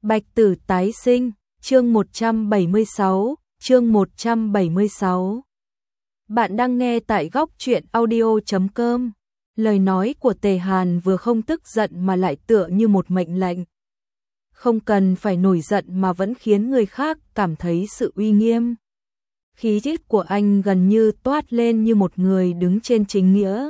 Bạch Tử tái sinh, chương 176. Bạn đang nghe tại góc truyện audio.com. Lời nói của Tề Hàn vừa không tức giận mà lại tựa như một mệnh lệnh. Không cần phải nổi giận mà vẫn khiến người khác cảm thấy sự uy nghiêm. Khí chất của anh gần như toát lên như một người đứng trên chính nghĩa.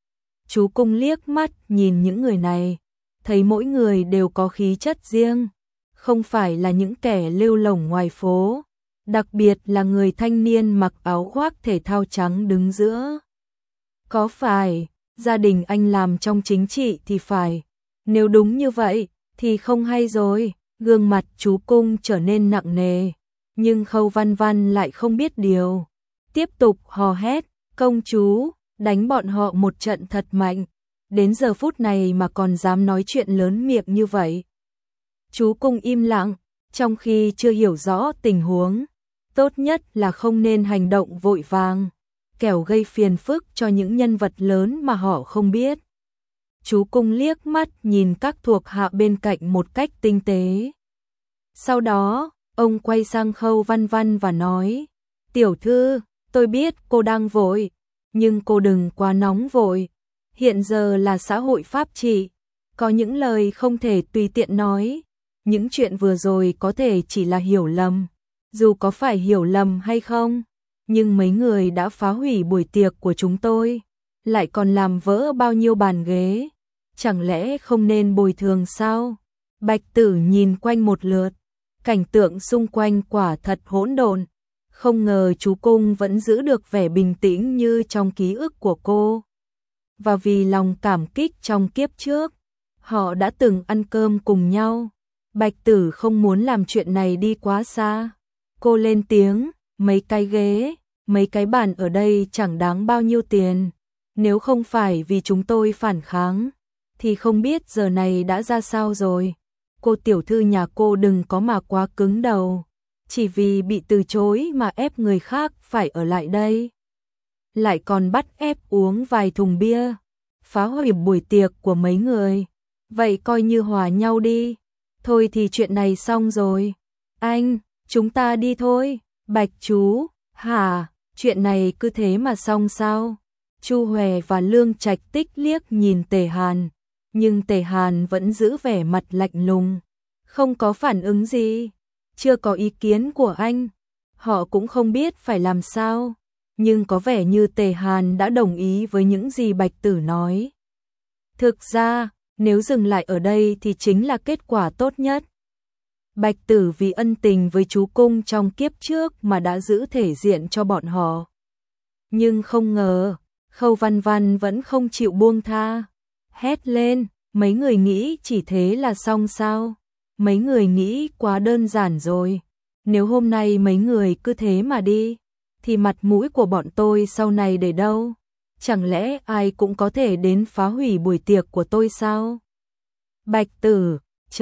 Chú Cung liếc mắt nhìn những người này, thấy mỗi người đều có khí chất riêng, không phải là những kẻ lêu lổng ngoài phố, đặc biệt là người thanh niên mặc áo khoác thể thao trắng đứng giữa. Có phải, gia đình anh làm trong chính trị thì phải, nếu đúng như vậy thì không hay rồi. Gương mặt chú Cung trở nên nặng nề, nhưng Khâu Văn Văn lại không biết điều, tiếp tục hò hét, công chúa, đánh bọn họ một trận thật mạnh, đến giờ phút này mà còn dám nói chuyện lớn miệng như vậy. Chú Cung im lặng, trong khi chưa hiểu rõ tình huống, tốt nhất là không nên hành động vội vàng, kẻo gây phiền phức cho những nhân vật lớn mà họ không biết. Chú Cung liếc mắt nhìn các thuộc hạ bên cạnh một cách tinh tế. Sau đó, ông quay sang Khâu Văn Văn và nói, tiểu thư, tôi biết cô đang vội, nhưng cô đừng quá nóng vội. Hiện giờ là xã hội pháp trị, có những lời không thể tùy tiện nói. Những chuyện vừa rồi có thể chỉ là hiểu lầm, dù có phải hiểu lầm hay không, nhưng mấy người đã phá hủy buổi tiệc của chúng tôi, lại còn làm vỡ bao nhiêu bàn ghế, chẳng lẽ không nên bồi thường sao? Bạch Tử nhìn quanh một lượt, cảnh tượng xung quanh quả thật hỗn độn, không ngờ chú Cung vẫn giữ được vẻ bình tĩnh như trong ký ức của cô. Và vì lòng cảm kích trong kiếp trước, họ đã từng ăn cơm cùng nhau. Bạch Tử không muốn làm chuyện này đi quá xa. Cô lên tiếng, mấy cái ghế, mấy cái bàn ở đây chẳng đáng bao nhiêu tiền. Nếu không phải vì chúng tôi phản kháng, thì không biết giờ này đã ra sao rồi. Cô tiểu thư nhà cô đừng có mà quá cứng đầu, chỉ vì bị từ chối mà ép người khác phải ở lại đây. Lại còn bắt ép uống vài thùng bia, phá hủy buổi tiệc của mấy người. Vậy coi như hòa nhau đi. Thôi thì chuyện này xong rồi. Anh, chúng ta đi thôi. Bạch chú, hả, chuyện này cứ thế mà xong sao? Chu Hòe và Lương Trạch Tích liếc nhìn Tề Hàn, nhưng Tề Hàn vẫn giữ vẻ mặt lạnh lùng, không có phản ứng gì. Chưa có ý kiến của anh, họ cũng không biết phải làm sao, nhưng có vẻ như Tề Hàn đã đồng ý với những gì Bạch Tử nói. Thực ra, nếu dừng lại ở đây thì chính là kết quả tốt nhất. Bạch Tử vì ân tình với chú Cung trong kiếp trước mà đã giữ thể diện cho bọn họ. Nhưng không ngờ, Khâu Văn Văn vẫn không chịu buông tha. Hét lên, mấy người nghĩ chỉ thế là xong sao? Mấy người nghĩ quá đơn giản rồi. Nếu hôm nay mấy người cứ thế mà đi, thì mặt mũi của bọn tôi sau này để đâu? Chẳng lẽ ai cũng có thể đến phá hủy buổi tiệc của tôi sao? Bạch Tử,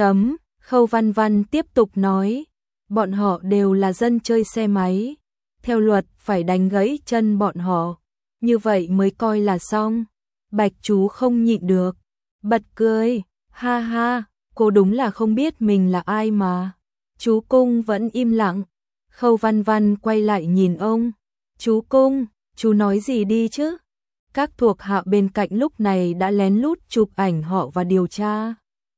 Khâu Văn Văn tiếp tục nói, bọn họ đều là dân chơi xe máy. Theo luật phải đánh gãy chân bọn họ, như vậy mới coi là xong. Bạch chú không nhịn được, bật cười, ha ha, cô đúng là không biết mình là ai mà. Chú Cung vẫn im lặng, Khâu Văn Văn quay lại nhìn ông, chú Cung, chú nói gì đi chứ? Các thuộc hạ bên cạnh lúc này đã lén lút chụp ảnh họ và điều tra.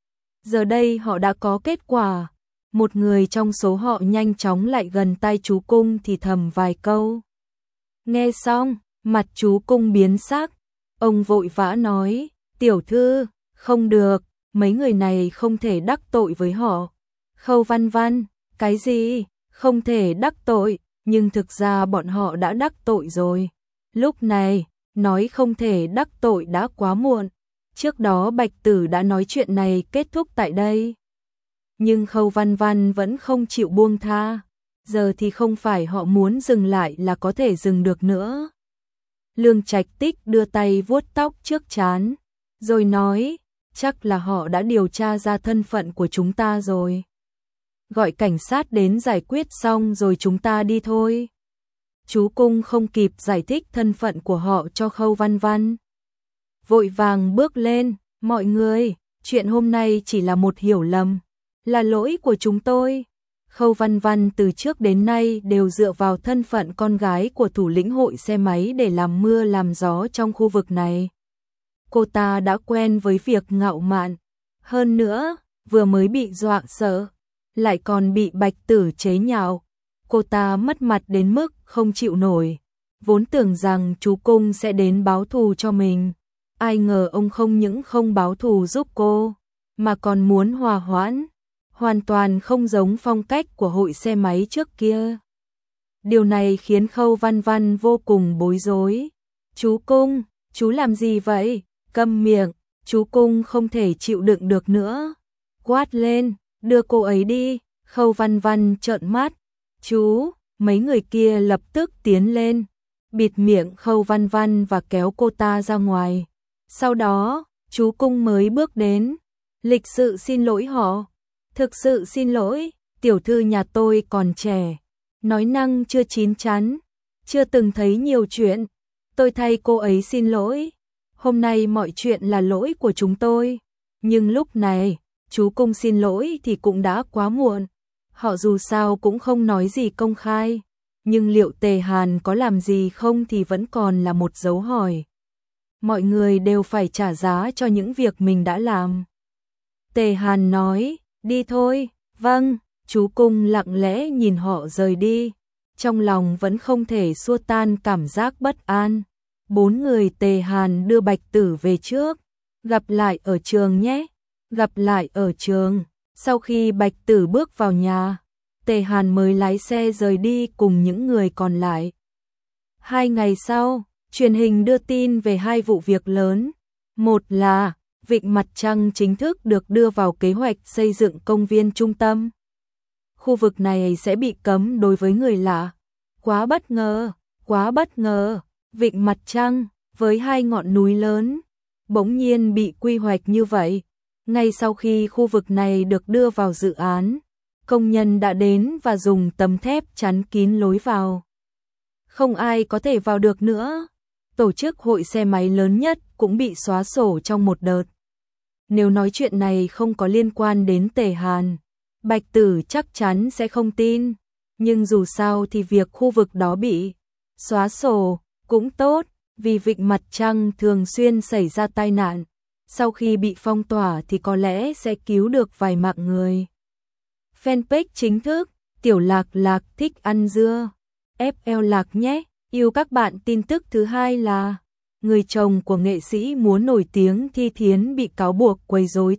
Giờ đây họ đã có kết quả. Một người trong số họ nhanh chóng lại gần tai chú Cung thì thầm vài câu. Nghe xong, mặt chú Cung biến sắc. Ông vội vã nói, tiểu thư, không được, mấy người này không thể đắc tội với họ. Khâu Văn Văn, cái gì? Không thể đắc tội, nhưng thực ra bọn họ đã đắc tội rồi. Lúc này, nói không thể đắc tội đã quá muộn. Trước đó Bạch Tử đã nói chuyện này kết thúc tại đây. Nhưng Khâu Văn Văn vẫn không chịu buông tha. Giờ thì không phải họ muốn dừng lại là có thể dừng được nữa. Lương Trạch Tích đưa tay vuốt tóc trước trán, rồi nói, chắc là họ đã điều tra ra thân phận của chúng ta rồi. Gọi cảnh sát đến giải quyết xong rồi chúng ta đi thôi. Chú Cung không kịp giải thích thân phận của họ cho Khâu Văn Văn. Vội vàng bước lên, mọi người, chuyện hôm nay chỉ là một hiểu lầm. Là lỗi của chúng tôi. Khâu Văn Văn từ trước đến nay đều dựa vào thân phận con gái của thủ lĩnh hội xe máy để làm mưa làm gió trong khu vực này. Cô ta đã quen với việc ngạo mạn. Hơn nữa, vừa mới bị dọa sợ, lại còn bị Bạch Tử chế nhạo. Cô ta mất mặt đến mức không chịu nổi. Vốn tưởng rằng chú Cung sẽ đến báo thù cho mình. Ai ngờ ông không những không báo thù giúp cô, mà còn muốn hòa hoãn. Hoàn toàn không giống phong cách của hội xe máy trước kia. Điều này khiến Khâu Văn Văn vô cùng bối rối. Chú Cung, chú làm gì vậy? Câm miệng, chú Cung không thể chịu đựng được nữa. Quát lên, đưa cô ấy đi. Khâu Văn Văn trợn mắt. Chú, mấy người kia lập tức tiến lên, bịt miệng Khâu Văn Văn và kéo cô ta ra ngoài. Sau đó, chú Cung mới bước đến. Lịch sự xin lỗi họ. Thực sự xin lỗi, tiểu thư nhà tôi còn trẻ, nói năng chưa chín chắn, chưa từng thấy nhiều chuyện. Tôi thay cô ấy xin lỗi. Hôm nay mọi chuyện là lỗi của chúng tôi. Nhưng lúc này, chú Cung xin lỗi thì cũng đã quá muộn. Họ dù sao cũng không nói gì công khai. Nhưng liệu Tề Hàn có làm gì không thì vẫn còn là một dấu hỏi. Mọi người đều phải trả giá cho những việc mình đã làm. Tề Hàn nói, đi thôi. Vâng, chú Cung lặng lẽ nhìn họ rời đi. Trong lòng vẫn không thể xua tan cảm giác bất an. 4 người Tề Hàn đưa Bạch Tử về trước. Gặp lại ở trường nhé. Gặp lại ở trường. Sau khi Bạch Tử bước vào nhà, Tề Hàn mới lái xe rời đi cùng những người còn lại. 2 ngày sau, truyền hình đưa tin về 2 vụ việc lớn. Một là Vịnh Mặt Trăng chính thức được đưa vào kế hoạch xây dựng công viên trung tâm. Khu vực này sẽ bị cấm đối với người lạ. Quá bất ngờ, quá bất ngờ. Vịnh Mặt Trăng với 2 ngọn núi lớn bỗng nhiên bị quy hoạch như vậy. Ngay sau khi khu vực này được đưa vào dự án, công nhân đã đến và dùng tấm thép chắn kín lối vào. Không ai có thể vào được nữa. Tổ chức hội xe máy lớn nhất cũng bị xóa sổ trong một đợt. Nếu nói chuyện này không có liên quan đến Tề Hàn, Bạch Tử chắc chắn sẽ không tin. Nhưng dù sao thì việc khu vực đó bị xóa sổ cũng tốt, vì Vịnh Mặt Trăng thường xuyên xảy ra tai nạn. Sau khi bị phong tỏa thì có lẽ sẽ cứu được vài mạng người. Fanpage chính thức, Tiểu Lạc Lạc thích ăn dưa. FL Lạc nhé. Yêu các bạn. Tin tức thứ hai là người chồng của nghệ sĩ múa nổi tiếng Thi Thiến bị cáo buộc quấy rối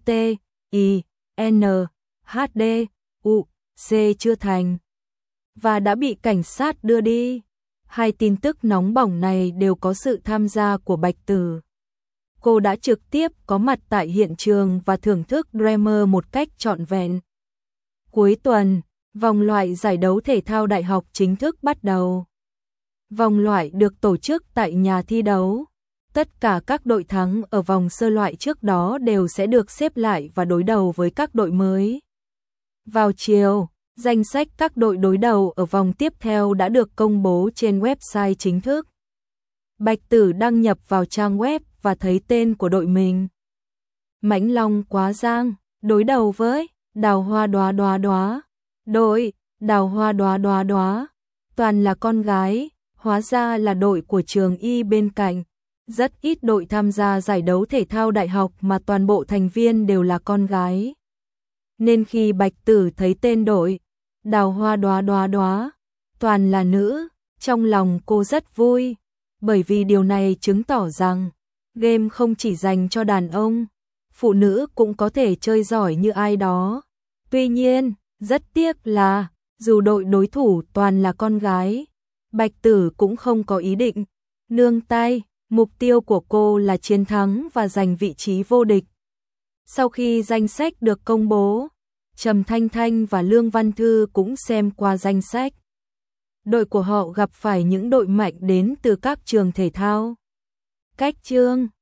TINHDUC chưa thành và đã bị cảnh sát đưa đi. 2 tin tức nóng bỏng này đều có sự tham gia của Bạch Tử. Cô đã trực tiếp có mặt tại hiện trường và thưởng thức Dreamer một cách trọn vẹn. Cuối tuần, vòng loại giải đấu thể thao đại học chính thức bắt đầu. Vòng loại được tổ chức tại nhà thi đấu. Tất cả các đội thắng ở vòng sơ loại trước đó đều sẽ được xếp lại và đối đầu với các đội mới. Vào chiều, danh sách các đội đối đầu ở vòng tiếp theo đã được công bố trên website chính thức. Bạch Tử đăng nhập vào trang web và thấy tên của đội mình. Mãnh Long Quá Giang đối đầu với Đào Hoa Đóa Đóa Đóa. Đội Đào Hoa Đóa Đóa Đóa toàn là con gái, hóa ra là đội của trường Y bên cạnh. Rất ít đội tham gia giải đấu thể thao đại học mà toàn bộ thành viên đều là con gái. Nên khi Bạch Tử thấy tên đội Đào Hoa Đóa Đóa Đóa toàn là nữ, trong lòng cô rất vui, bởi vì điều này chứng tỏ rằng game không chỉ dành cho đàn ông, phụ nữ cũng có thể chơi giỏi như ai đó. Tuy nhiên, rất tiếc là dù đội đối thủ toàn là con gái, Bạch Tử cũng không có ý định nương tay. Mục tiêu của cô là chiến thắng và giành vị trí vô địch. Sau khi danh sách được công bố, Trầm Thanh Thanh và Lương Văn Thư cũng xem qua danh sách. Đội của họ gặp phải những đội mạnh đến từ các trường thể thao. Cách chương